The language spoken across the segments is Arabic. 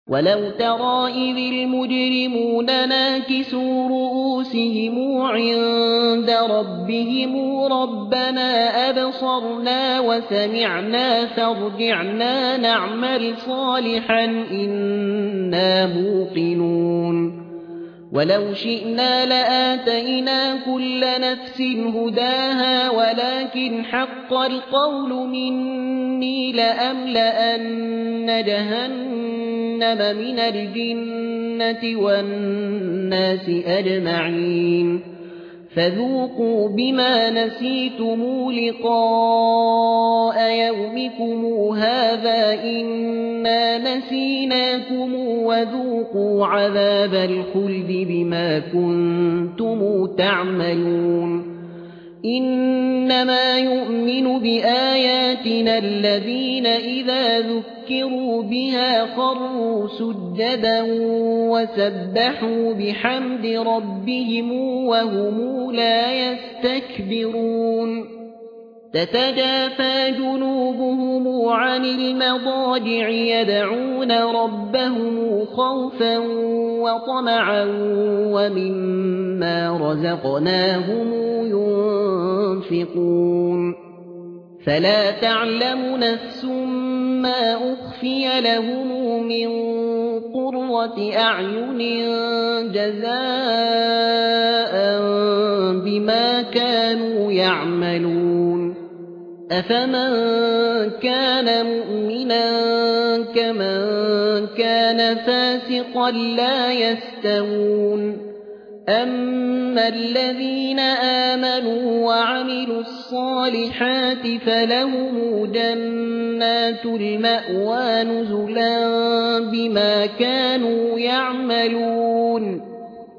ولو ترى إذ المجرمون ناكسوا رؤوسهم عند ربهم ربنا أبصرنا وسمعنا فارجعنا نعمل صالحا إنا موقنون ولو شئنا لآتينا كل نفس هداها ولكن حق القول مني لأملأن جهنم من الجنة والناس أجمعين فذوقوا بما نسيتم لقاء يومكم هذا إنا نسيناكم وذوقوا عذاب الخلد بما كنتم تعملون إنما يؤمن بآياتنا الذين إذا ذكروا بها خروا سجدا وسبحوا بحمد ربهم وهم لا يستكبرون تتجافى جنوبهم عن المضاجع يدعون ربهم خوفا وطمعا ومما رزقناهم ينفقون فلا تعلم نفس ما أخفي لهم من قرة أعين جزاء بما كانوا يعملون أفمن كان مؤمنا كمن كان فاسقا لا يستوون أما الذين آمنوا وعملوا الصالحات فلهم جنات المأوى نزلا بما كانوا يعملون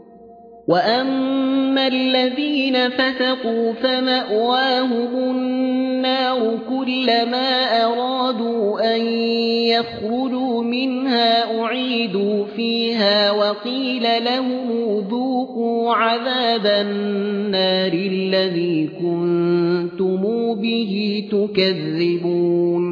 وأما الذين فسقوا فمأواهم النار كلما أرادوا أن يخرجوا منها أعيدوا فيها وقيل لهم ذوقوا عذاب النار الذي كنتم به تكذبون